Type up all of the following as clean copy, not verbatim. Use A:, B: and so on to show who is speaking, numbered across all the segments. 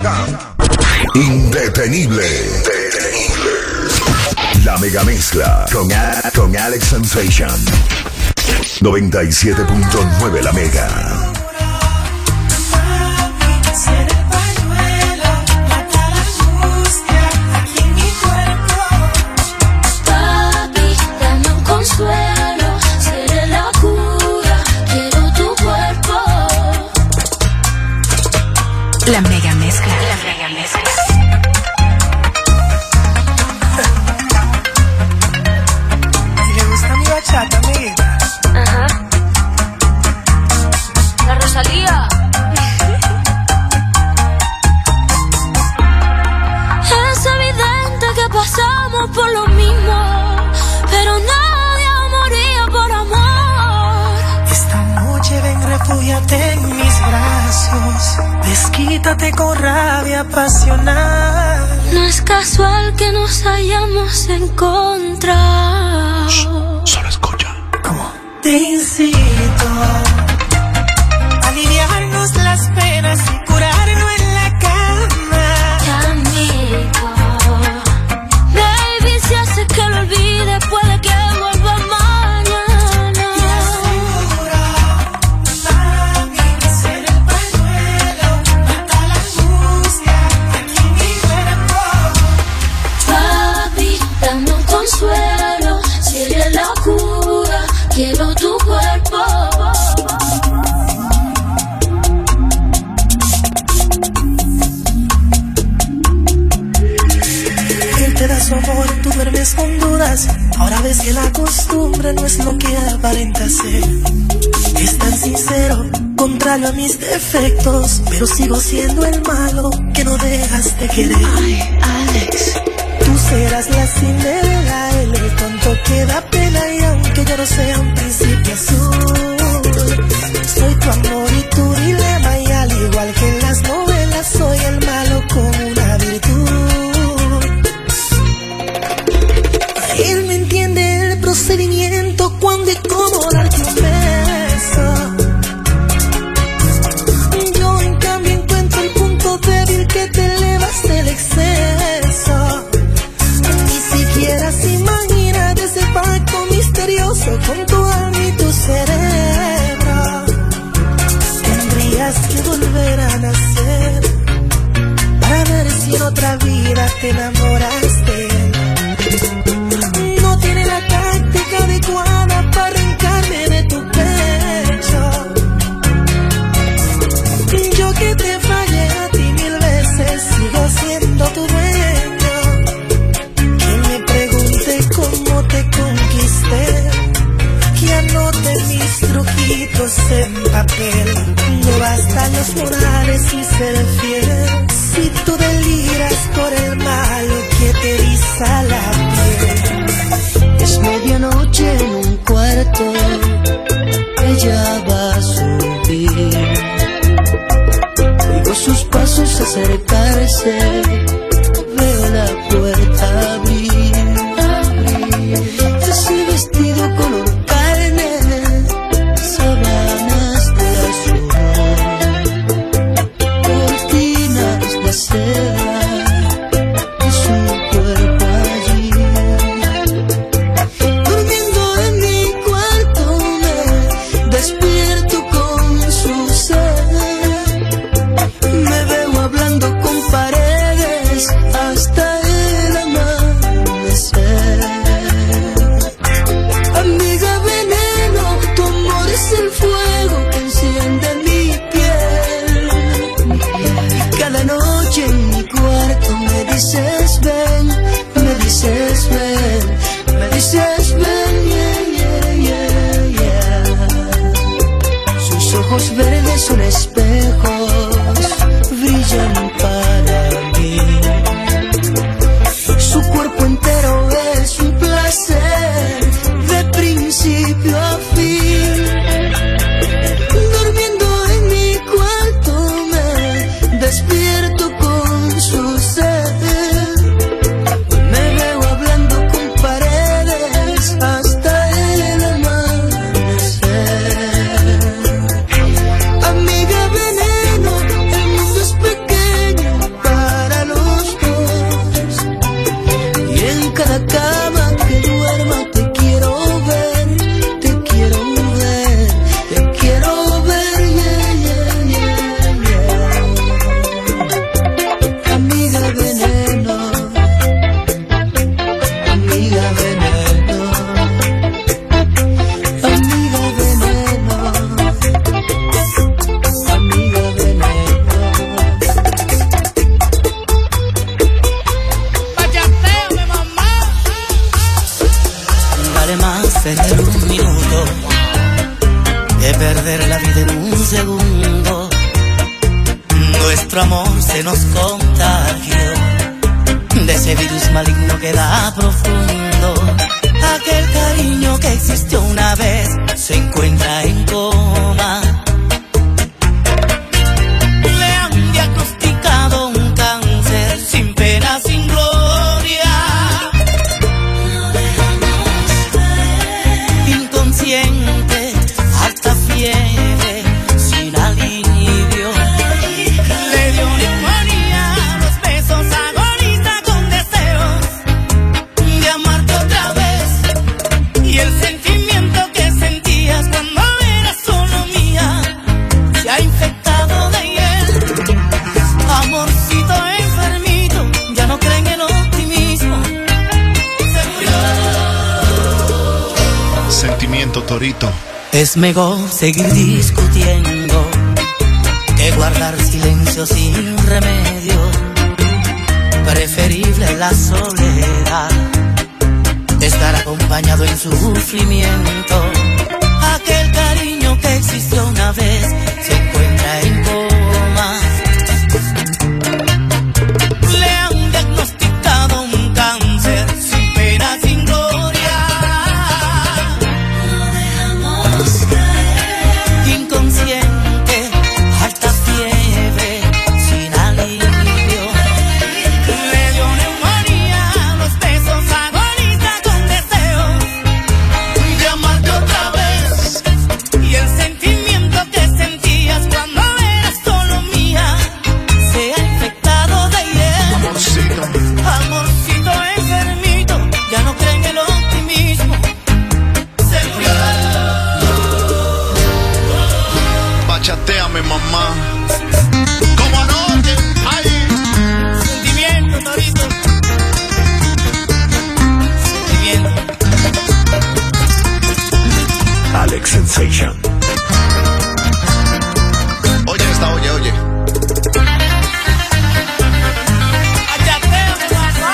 A: Indetenible. La mega mezcla con Alex Sensation. 97.9 La Mega.
B: La mega mezcla, la mega mezcla.
C: ¿Y le gusta mi bachata, amiguita?
D: Ajá. La Rosalía. Es evidente que pasamos por lo mismo, pero nadie moría por amor.
C: Esta noche ven, refúgiate en mis brazos. Desquítate con rabia apasionada.
D: No es casual que nos hayamos encontrado.
A: Solo escucha.
C: ¿Cómo? Te incito a aliviarnos las penas y curarnos en la cama.
D: Amigo, baby, si hace que lo olvide, puede que vuelva mañana.
C: Y asegura, mami, ser el pañuelo, mata la angustia aquí en mi cuerpo.
D: Papi, dame un consuelo, si eres la cura, quiero tu cuerpo.
C: Él te da su amor, tú duermes con dudas. Ahora ves que la costumbre no es lo que aparenta ser. Es tan sincero, contrario a mis defectos, pero sigo siendo el malo que no dejas de querer. Ay, Alex, tú serás la Cinderela, él el tonto que da pena. Y aunque yo no sea un príncipe azul, soy tu amor y tu dilema. Y al igual que en las novelas, soy el malo con una virtud. Él me entiende el procedimiento, cuándo y cómo darte un beso. Yo en cambio encuentro el punto débil que te elevas del exceso. Ni siquiera se imagina de ese pacto misterioso con tu alma y tu cerebro. Tendrías que volver a nacer para ver si en otra vida te enamoraste. No tiene la táctica adecuada para arrancarme de tu pecho. Yo que te fallé a ti 1000 veces, sigo siendo tu dueño. Que me pregunte cómo te conquisté, que anote mis truquitos en papel. No bastan los morales y ser fiel, si tú deliras por el mal que te eriza la piel.
E: Es medianoche en un cuarto, ella va a subir. Oigo sus pasos acercarse, veo la puerta abrir. Ese vestido color carne, sábanas de azul, cortinas de seda, y su cuerpo allí. Durmiendo en mi cuarto me despierto con su ser. Me veo hablando con paredes hasta el amanecer. Amiga veneno, tu amor es el fuego que enciende mi piel. Y cada noche en mi cuarto
C: contagio de ese virus maligno que da profundo. Aquel cariño que existió una vez se encuentra en coma. Le han diagnosticado un cáncer sin pena, sin gloria. Lo dejamos caer. Inconsciente, hasta fiebre, sin alivio. Le dio neumonía, los besos agoniza con deseos de amarte otra vez. Y el sentimiento que sentías cuando eras solo mía se ha infectado de hiel. Amorcito enfermito, ya no cree en el optimismo. Se murió.
F: Sentimiento, Torito.
C: Es mejor seguir discutiendo que guardar silencio sin remedio. Preferible la soledad, estar acompañado en su sufrimiento. Aquel cariño que existió una vez se encuentra en coma. Le han diagnosticado un cáncer sin pena, sin gloria. Lo dejamos caer. Inconsciente, alta fiebre, sin alivio. Le dio neumonía, los besos agoniza con deseos de amarte otra vez. Y el sentimiento que sentías cuando eras solo mía se ha infectado de hiel.
F: Amorcito.
C: Amorcito enfermito, ya no cree en el optimismo. Se murió.
F: Bachateame, mamá. Como anoche. Ay.
C: Sentimiento, Torito. Sentimiento.
A: Alex Sensation.
F: Oye esta, oye.
C: Bachateame, papá.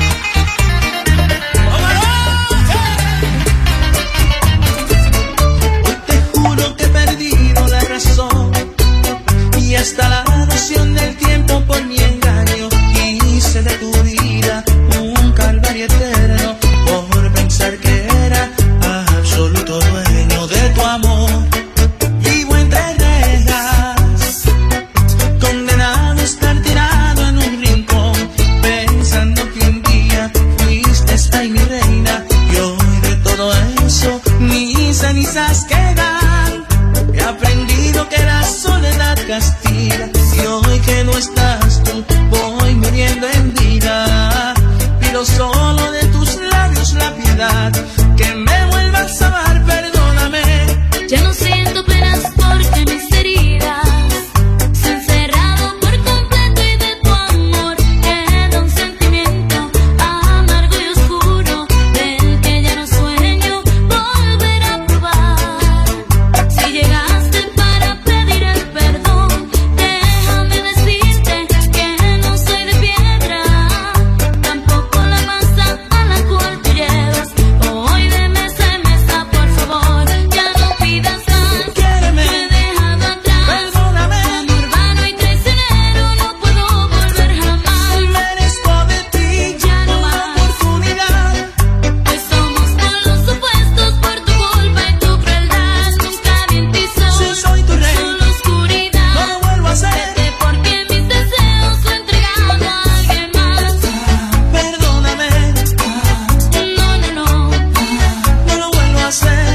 E: Hoy te juro que he perdido la razón y hasta la noción del tiempo por mi engaño. Hice de tu vida un calvario eterno por pensar que era absoluto dueño de tu amor. Vivo entre rejas, condenado a estar tirado en un rincón, pensando que un día fuiste ay mi reina. Y hoy de todo eso mis cenizas quedan. He aprendido que la soledad castiga, y hoy que no estás tú voy muriendo en vida. Pido solo de tus labios la piedad, que me vuelvas a amar, perdóname.
D: Ya no siento penas porque mis heridas se han cerrado por completo y de tu amor queda un sentimiento amargo y oscuro del que ya no sueño volver a probar. Si llegaste para pedir el perdón, déjame decirte que no soy de piedra, tampoco la masa a la cual te llevas. Hoy de mesa en mesa, por favor, ya no pidas más.
E: Quiéreme,
D: Me he dejado atrás.
E: perdóname.
D: Como urbano y traicionero no puedo volver jamás.
E: Merezco de ti
D: Ya no
E: una
D: más.
E: oportunidad.
D: Pues somos polos opuestos por tu culpa y tu crueldad. Nunca vi en ti sol,
E: Si soy tu rey,
D: solo oscuridad.
E: no lo vuelvo a hacer.
D: Vete porque mis deseos lo he entregado a alguien más.
E: Perdóname,
D: No,
E: no lo vuelvo a hacer.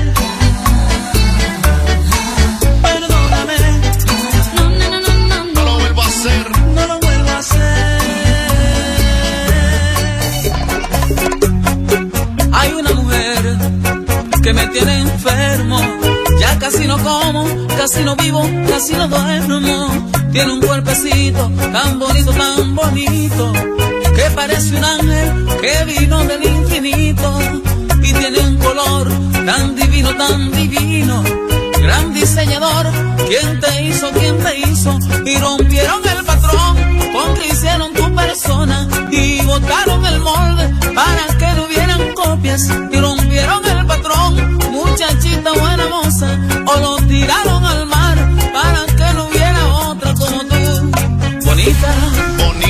E: Perdóname,
F: No lo vuelvo a hacer.
E: no lo vuelvo a hacer.
G: Hay una mujer que me tiene enfermo. Ya casi no como, casi no vivo, casi no duermo. Tiene un cuerpecito tan bonito, que parece un ángel que vino del infinito. Y tiene un color tan divino, gran diseñador. ¿Quién te hizo? Y rompieron el patrón con que hicieron tu persona y botaron el molde para que no hubieran copias. Y rompieron el patrón, muchachita buena moza, o lo tiraron al mar para que no hubiera otra como tú. Bonita,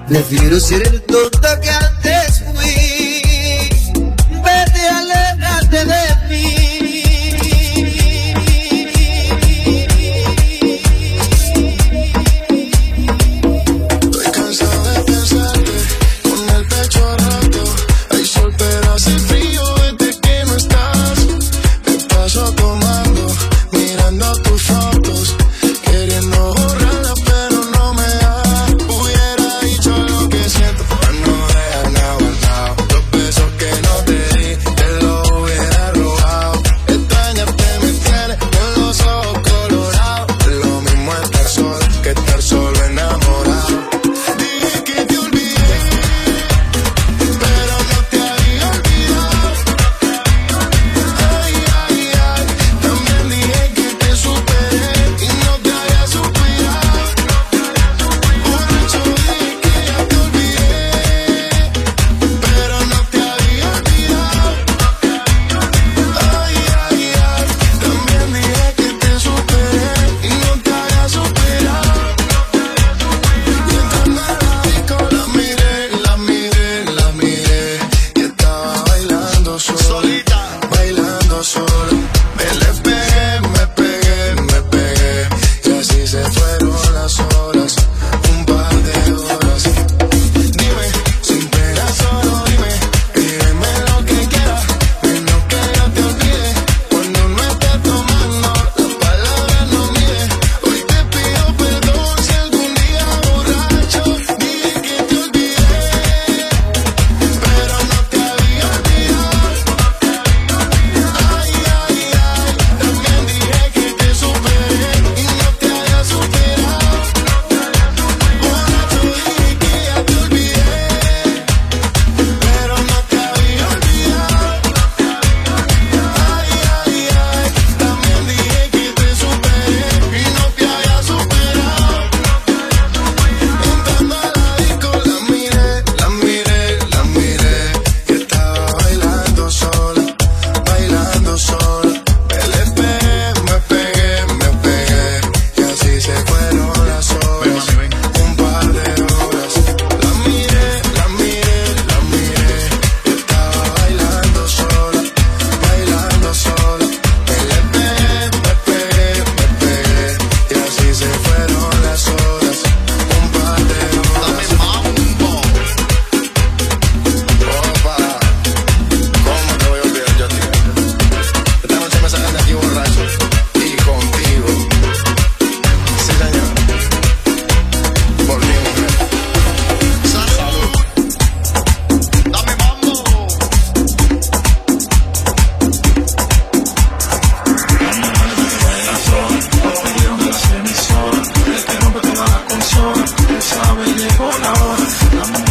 E: Prefiero ser el tonto que antes fui. Vete, aléjate de mí.
H: Estoy cansado de pensarte con el pecho roto. Hay sol pero hace frío desde que no estás. Me paso tomando, mirando tus fotos, queriendo borrarlas pero no me da. Hubiera dicho lo que siento para no dejar nada guardado. Los besos que no te di, te los hubiera robado. Extrañarte me tiene con los ojos colorados. Es lo mismo estar solo que estar solo enamorado. Dije que te olvidé, pero no te había olvidado. Ay, ay, ay, también dije que te superé y no te había suspirado. Borracho dije que ya te olvidé, pero no te había olvidado. Ay, ay, ay, también dije que te superé y no te había superado. Y entrando a la disco la miré, la miré, la miré, y estaba bailando solita, bailando sola. Me le pegué, me pegué, me pegué, y así se fueron las horas, un par de horas. Dime, sin pena solo dime, dime lo que quieras, menos que yo te olvide. Cuando no estés tomando, las palabras no miden. Hoy te pido perdón si algún día borracho dije que te olvidé, pero no te había olvidado. Ay, ay, ay, también dije que te superé y no te había superado. Borracho dije que ya te olvidé, pero no te había olvidado. Ay, ay, ay, también dije que te superé y no te había superado. Entrando a la disco la miré, la miré, la miré, y estaba bailando sola, bailando sola. Me le pegué, me pegué, me pegué, y así se fueron las horas, un par de horas. La miré, la miré, la miré, y estaba bailando sola, bailando sola. Me le pegué, me pegué, me pegué, y así se fueron las horas, un par de horas. Opa, ¿cómo te voy a olvidar yo a ti? Esta noche me sacan de aquí borracho y contigo. Sí, señor. Por mi mujer. Salud. Dame mambo.
I: Pidieron de las emisoras, el que rompe toda la consola, tú sabes, llegó la hora. La